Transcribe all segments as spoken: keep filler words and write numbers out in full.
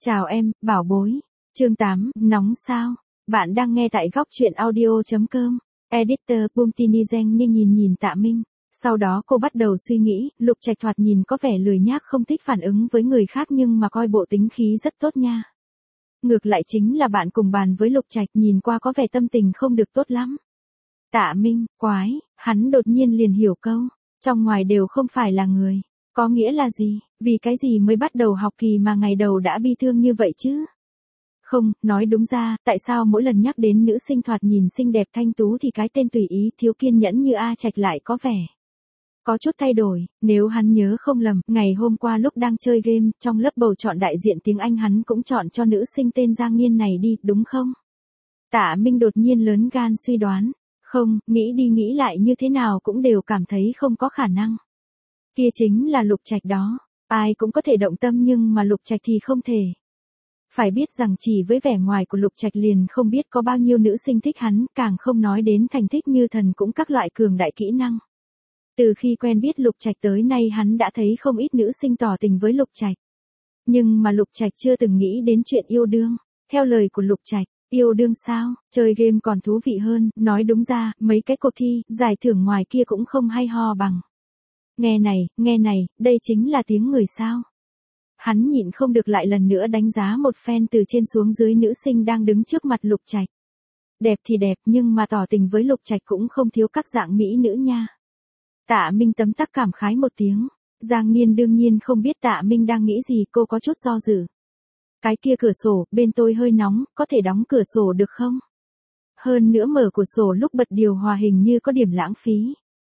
Chào em, bảo bối. Chương tám, nóng sao? Bạn đang nghe tại góc truyện audio.com. Editor Bumtinizen nhìn nhìn nhìn Tạ Minh. Sau đó cô bắt đầu suy nghĩ, Lục Trạch thoạt nhìn có vẻ lười nhác không thích phản ứng với người khác nhưng mà coi bộ tính khí rất tốt nha. Ngược lại chính là bạn cùng bàn với Lục Trạch nhìn qua có vẻ tâm tình không được tốt lắm. Tạ Minh, quái, hắn đột nhiên liền hiểu câu, trong ngoài đều không phải là người. Có nghĩa là gì, vì cái gì mới bắt đầu học kỳ mà ngày đầu đã bi thương như vậy chứ? Không, nói đúng ra, tại sao mỗi lần nhắc đến nữ sinh thoạt nhìn xinh đẹp thanh tú thì cái tên tùy ý thiếu kiên nhẫn như A Trạch lại có vẻ có chút thay đổi, nếu hắn nhớ không lầm, ngày hôm qua lúc đang chơi game, trong lớp bầu chọn đại diện tiếng Anh hắn cũng chọn cho nữ sinh tên Giang Nhiên này đi, đúng không? Tạ Minh đột nhiên lớn gan suy đoán, không, nghĩ đi nghĩ lại như thế nào cũng đều cảm thấy không có khả năng. Kia chính là Lục Trạch đó, ai cũng có thể động tâm nhưng mà Lục Trạch thì không thể. Phải biết rằng chỉ với vẻ ngoài của Lục Trạch liền không biết có bao nhiêu nữ sinh thích hắn, càng không nói đến thành tích như thần cũng các loại cường đại kỹ năng. Từ khi quen biết Lục Trạch tới nay hắn đã thấy không ít nữ sinh tỏ tình với Lục Trạch. Nhưng mà Lục Trạch chưa từng nghĩ đến chuyện yêu đương. Theo lời của Lục Trạch, yêu đương sao, chơi game còn thú vị hơn, nói đúng ra, mấy cái cuộc thi, giải thưởng ngoài kia cũng không hay ho bằng. Nghe này, nghe này, đây chính là tiếng người sao. Hắn nhịn không được lại lần nữa đánh giá một phen từ trên xuống dưới nữ sinh đang đứng trước mặt Lục Trạch. Đẹp thì đẹp nhưng mà tỏ tình với Lục Trạch cũng không thiếu các dạng mỹ nữ nha. Tạ Minh tấm tắc cảm khái một tiếng. Giang Niên đương nhiên không biết Tạ Minh đang nghĩ gì, cô có chút do dự. Cái kia cửa sổ, bên tôi hơi nóng, có thể đóng cửa sổ được không? Hơn nữa mở cửa sổ lúc bật điều hòa hình như có điểm lãng phí.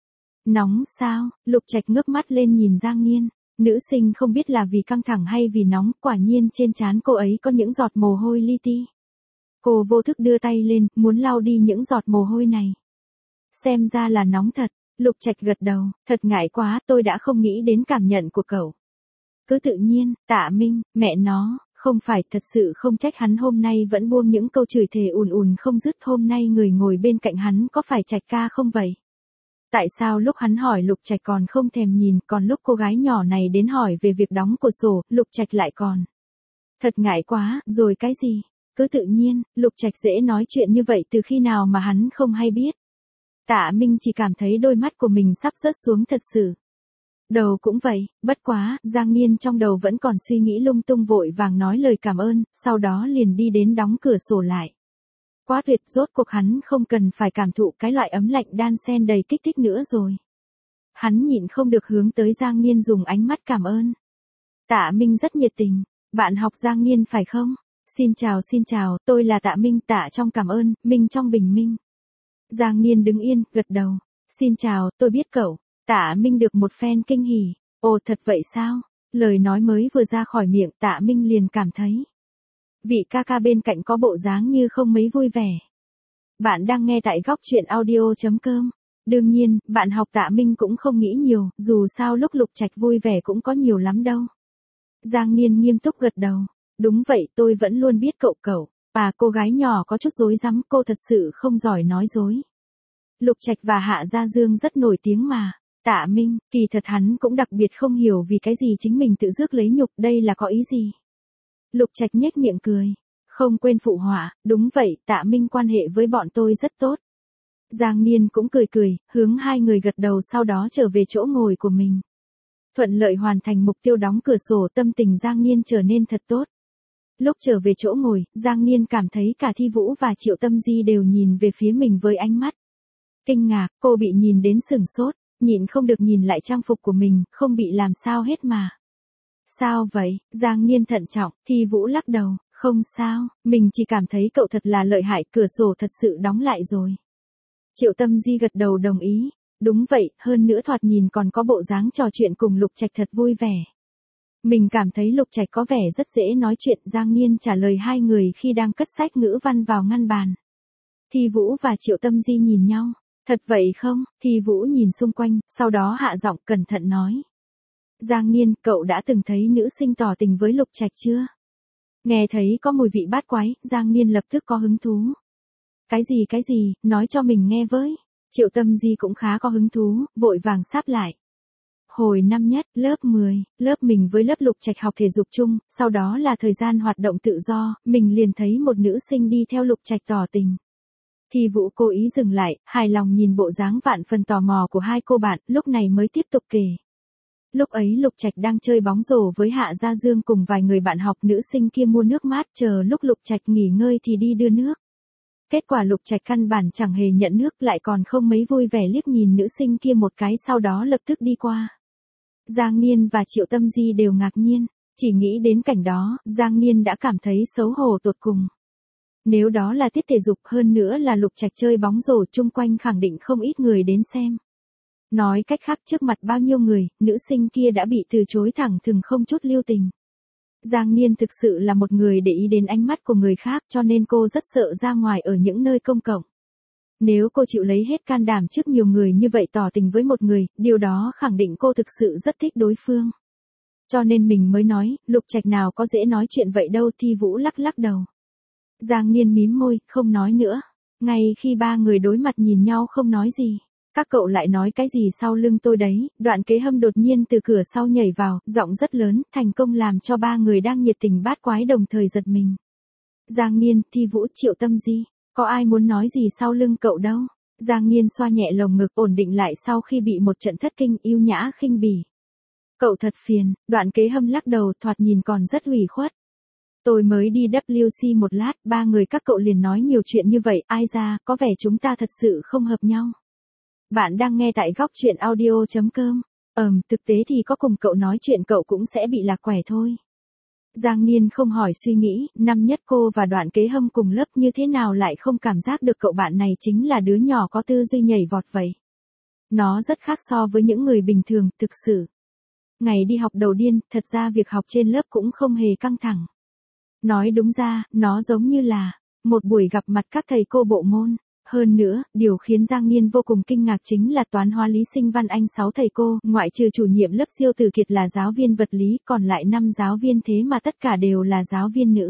Nóng sao? Lục Trạch ngước mắt lên nhìn Giang Niên. Nữ sinh không biết là vì căng thẳng hay vì nóng, quả nhiên trên trán cô ấy có những giọt mồ hôi li ti. Cô vô thức đưa tay lên, muốn lau đi những giọt mồ hôi này. Xem ra là nóng thật. Lục Trạch gật đầu, thật ngại quá, tôi đã không nghĩ đến cảm nhận của cậu. Cứ tự nhiên, Tạ Minh, mẹ nó, không phải, thật sự không trách hắn hôm nay vẫn buông những câu chửi thề ùn ùn không dứt, hôm nay người ngồi bên cạnh hắn có phải Trạch ca không vậy? Tại sao lúc hắn hỏi Lục Trạch còn không thèm nhìn, còn lúc cô gái nhỏ này đến hỏi về việc đóng cửa sổ, Lục Trạch lại còn. Thật ngại quá, rồi cái gì? Cứ tự nhiên, Lục Trạch dễ nói chuyện như vậy từ khi nào mà hắn không hay biết. Tạ Minh chỉ cảm thấy đôi mắt của mình sắp rớt xuống thật sự. Đầu cũng vậy, bất quá, Giang Niên trong đầu vẫn còn suy nghĩ lung tung vội vàng nói lời cảm ơn, sau đó liền đi đến đóng cửa sổ lại. Quá tuyệt, rốt cuộc hắn không cần phải cảm thụ cái loại ấm lạnh đan xen đầy kích thích nữa rồi. Hắn nhịn không được hướng tới Giang Niên dùng ánh mắt cảm ơn. Tạ Minh rất nhiệt tình, bạn học Giang Niên phải không? Xin chào xin chào, tôi là Tạ Minh, Tạ trong cảm ơn, Minh trong bình minh. Giang Niên đứng yên, gật đầu. Xin chào, tôi biết cậu. Tạ Minh được một phen kinh hỉ. Ồ thật vậy sao? Lời nói mới vừa ra khỏi miệng Tạ Minh liền cảm thấy. Vị ca ca bên cạnh có bộ dáng như không mấy vui vẻ. Bạn đang nghe tại góc truyện audio.com. Đương nhiên, bạn học Tạ Minh cũng không nghĩ nhiều, dù sao lúc Lục Trạch vui vẻ cũng có nhiều lắm đâu. Giang Niên nghiêm túc gật đầu. Đúng vậy, tôi vẫn luôn biết cậu cậu. À, cô gái nhỏ có chút rối rắm, cô thật sự không giỏi nói dối. Lục Trạch và Hạ Gia Dương rất nổi tiếng mà. Tạ Minh, kỳ thật hắn cũng đặc biệt không hiểu vì cái gì chính mình tự rước lấy nhục, đây là có ý gì. Lục Trạch nhếch miệng cười. Không quên phụ họa, đúng vậy, Tạ Minh quan hệ với bọn tôi rất tốt. Giang Niên cũng cười cười, hướng hai người gật đầu sau đó trở về chỗ ngồi của mình. Thuận lợi hoàn thành mục tiêu đóng cửa sổ, tâm tình Giang Niên trở nên thật tốt. Lúc trở về chỗ ngồi, Giang Niên cảm thấy cả Thi Vũ và Triệu Tâm Di đều nhìn về phía mình với ánh mắt kinh ngạc, cô bị nhìn đến sửng sốt, nhịn không được nhìn lại trang phục của mình, không bị làm sao hết mà. Sao vậy? Giang Niên thận trọng, Thi Vũ lắc đầu, không sao, mình chỉ cảm thấy cậu thật là lợi hại, cửa sổ thật sự đóng lại rồi. Triệu Tâm Di gật đầu đồng ý, đúng vậy, hơn nữa thoạt nhìn còn có bộ dáng trò chuyện cùng Lục Trạch thật vui vẻ. Mình cảm thấy Lục Trạch có vẻ rất dễ nói chuyện, Giang Niên trả lời hai người khi đang cất sách ngữ văn vào ngăn bàn. Thi Vũ và Triệu Tâm Di nhìn nhau, thật vậy không? Thi Vũ nhìn xung quanh, sau đó hạ giọng cẩn thận nói. Giang Niên, cậu đã từng thấy nữ sinh tỏ tình với Lục Trạch chưa? Nghe thấy có mùi vị bát quái, Giang Niên lập tức có hứng thú. Cái gì cái gì, nói cho mình nghe với. Triệu Tâm Di cũng khá có hứng thú, vội vàng sáp lại. Hồi năm nhất, lớp mười, lớp mình với lớp Lục Trạch học thể dục chung, sau đó là thời gian hoạt động tự do, mình liền thấy một nữ sinh đi theo Lục Trạch tỏ tình. Thi Vũ cố ý dừng lại, hài lòng nhìn bộ dáng vạn phần tò mò của hai cô bạn, lúc này mới tiếp tục kể. Lúc ấy Lục Trạch đang chơi bóng rổ với Hạ Gia Dương cùng vài người bạn học, nữ sinh kia mua nước mát chờ lúc Lục Trạch nghỉ ngơi thì đi đưa nước. Kết quả Lục Trạch căn bản chẳng hề nhận nước, lại còn không mấy vui vẻ liếc nhìn nữ sinh kia một cái, sau đó lập tức đi qua. Giang Niên và Triệu Tâm Di đều ngạc nhiên, chỉ nghĩ đến cảnh đó, Giang Niên đã cảm thấy xấu hổ tột cùng. Nếu đó là tiết thể dục, hơn nữa là Lục Trạch chơi bóng rổ, chung quanh khẳng định không ít người đến xem. Nói cách khác, trước mặt bao nhiêu người, nữ sinh kia đã bị từ chối thẳng thừng không chút lưu tình. Giang Niên thực sự là một người để ý đến ánh mắt của người khác, cho nên cô rất sợ ra ngoài ở những nơi công cộng. Nếu cô chịu lấy hết can đảm trước nhiều người như vậy tỏ tình với một người, điều đó khẳng định cô thực sự rất thích đối phương. Cho nên mình mới nói, Lục Trạch nào có dễ nói chuyện vậy đâu. Thi Vũ lắc lắc đầu. Giang Niên mím môi, không nói nữa. Ngay khi ba người đối mặt nhìn nhau không nói gì, các cậu lại nói cái gì sau lưng tôi đấy. Đoạn Kế Hâm đột nhiên từ cửa sau nhảy vào, giọng rất lớn, thành công làm cho ba người đang nhiệt tình bát quái đồng thời giật mình. Giang Niên, Thi Vũ, Triệu Tâm Di, có ai muốn nói gì sau lưng cậu đâu? Giang Niên xoa nhẹ lồng ngực, ổn định lại sau khi bị một trận thất kinh, yêu nhã khinh bỉ. Cậu thật phiền. Đoạn Kế Hâm lắc đầu, thoạt nhìn còn rất ủy khuất. Tôi mới đi W C một lát, ba người các cậu liền nói nhiều chuyện như vậy, ai ra, có vẻ chúng ta thật sự không hợp nhau. Bạn đang nghe tại góc truyện audio chấm com. Ừm, thực tế thì có cùng cậu nói chuyện cậu cũng sẽ bị lạc quẻ thôi. Giang Niên không hỏi suy nghĩ, năm nhất cô và Đoạn Kế Hâm cùng lớp, như thế nào lại không cảm giác được cậu bạn này chính là đứa nhỏ có tư duy nhảy vọt vậy. Nó rất khác so với những người bình thường, thực sự. Ngày đi học đầu điên, thật ra việc học trên lớp cũng không hề căng thẳng. Nói đúng ra, nó giống như là một buổi gặp mặt các thầy cô bộ môn. Hơn nữa, điều khiến Giang Niên vô cùng kinh ngạc chính là toán hóa lý sinh văn Anh sáu thầy cô, ngoại trừ chủ nhiệm lớp Diêu Tử Kiệt là giáo viên vật lý, còn lại năm giáo viên, thế mà tất cả đều là giáo viên nữ.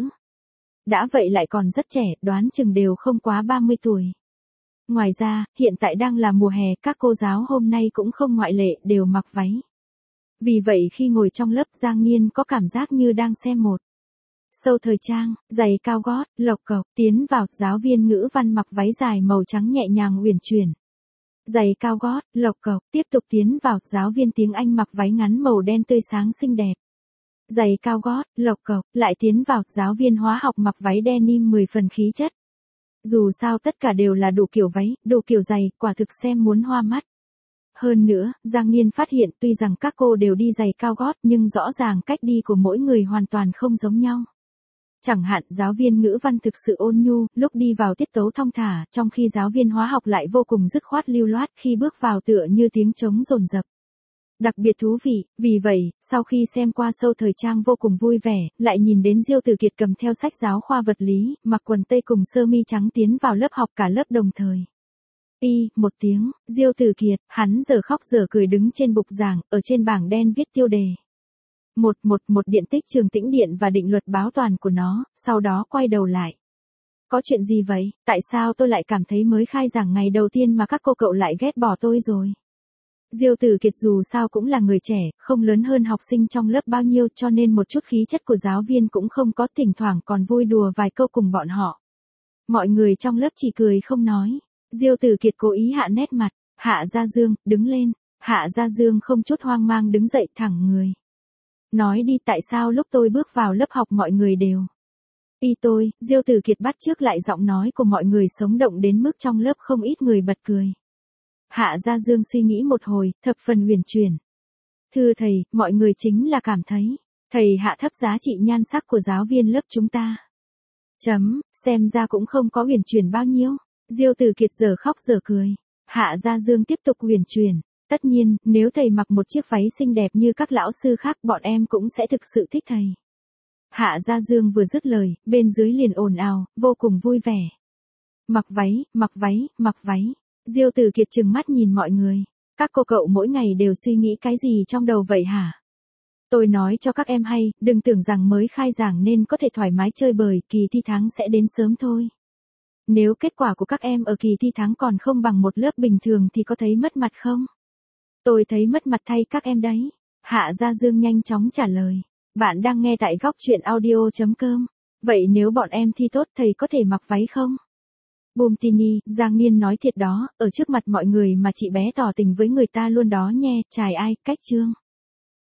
Đã vậy lại còn rất trẻ, đoán chừng đều không quá ba mươi tuổi. Ngoài ra, hiện tại đang là mùa hè, các cô giáo hôm nay cũng không ngoại lệ, đều mặc váy. Vì vậy khi ngồi trong lớp, Giang Niên có cảm giác như đang xem một show thời trang. Giày cao gót, lộc cộc, tiến vào, giáo viên ngữ văn mặc váy dài màu trắng nhẹ nhàng uyển chuyển. Giày cao gót, lộc cộc, tiếp tục tiến vào, giáo viên tiếng Anh mặc váy ngắn màu đen tươi sáng xinh đẹp. Giày cao gót, lộc cộc, lại tiến vào, giáo viên hóa học mặc váy denim mười phần khí chất. Dù sao tất cả đều là đủ kiểu váy, đủ kiểu giày, quả thực xem muốn hoa mắt. Hơn nữa, Giang Niên phát hiện tuy rằng các cô đều đi giày cao gót nhưng rõ ràng cách đi của mỗi người hoàn toàn không giống nhau. Chẳng hạn giáo viên ngữ văn thực sự ôn nhu, lúc đi vào tiết tấu thong thả, trong khi giáo viên hóa học lại vô cùng dứt khoát lưu loát, khi bước vào tựa như tiếng trống dồn dập. Đặc biệt thú vị, vì vậy, sau khi xem qua show thời trang vô cùng vui vẻ, lại nhìn đến Diêu Tử Kiệt cầm theo sách giáo khoa vật lý, mặc quần tây cùng sơ mi trắng tiến vào lớp học, cả lớp đồng thời. Y, một tiếng, Diêu Tử Kiệt, hắn giờ khóc giờ cười đứng trên bục giảng, ở trên bảng đen viết tiêu đề. Một, một, một điện tích trường tĩnh điện và định luật báo toàn của nó, sau đó quay đầu lại. Có chuyện gì vậy, tại sao tôi lại cảm thấy mới khai giảng ngày đầu tiên mà các cô cậu lại ghét bỏ tôi rồi? Diêu Tử Kiệt dù sao cũng là người trẻ, không lớn hơn học sinh trong lớp bao nhiêu, cho nên một chút khí chất của giáo viên cũng không có, thỉnh thoảng còn vui đùa vài câu cùng bọn họ. Mọi người trong lớp chỉ cười không nói. Diêu Tử Kiệt cố ý hạ nét mặt. Hạ Gia Dương, đứng lên. Hạ Gia Dương không chút hoang mang đứng dậy thẳng người. Nói đi, tại sao lúc tôi bước vào lớp học mọi người đều y tôi? Diêu Tử Kiệt bắt chước lại giọng nói của mọi người sống động đến mức trong lớp không ít người bật cười. Hạ Gia Dương suy nghĩ một hồi, thập phần huyền chuyển. Thưa thầy, mọi người chính là cảm thấy thầy hạ thấp giá trị nhan sắc của giáo viên lớp chúng ta. Chấm, xem ra cũng không có huyền chuyển bao nhiêu. Diêu Tử Kiệt giờ khóc giờ cười. Hạ Gia Dương tiếp tục huyền chuyển. Tất nhiên, nếu thầy mặc một chiếc váy xinh đẹp như các lão sư khác, bọn em cũng sẽ thực sự thích thầy. Hạ Gia Dương vừa dứt lời, bên dưới liền ồn ào, vô cùng vui vẻ. Mặc váy, mặc váy, mặc váy. Diêu Tử Kiệt trừng mắt nhìn mọi người. Các cô cậu mỗi ngày đều suy nghĩ cái gì trong đầu vậy hả? Tôi nói cho các em hay, đừng tưởng rằng mới khai giảng nên có thể thoải mái chơi bời, kỳ thi tháng sẽ đến sớm thôi. Nếu kết quả của các em ở kỳ thi tháng còn không bằng một lớp bình thường thì có thấy mất mặt không? Tôi thấy mất mặt thay các em đấy. Hạ Gia Dương nhanh chóng trả lời. Bạn đang nghe tại góc chuyện audio.com. Vậy nếu bọn em thi tốt thầy có thể mặc váy không? Bumtini, Giang Niên nói thiệt đó, ở trước mặt mọi người mà chị bé tỏ tình với người ta luôn đó nhe, chài ai, cách chương.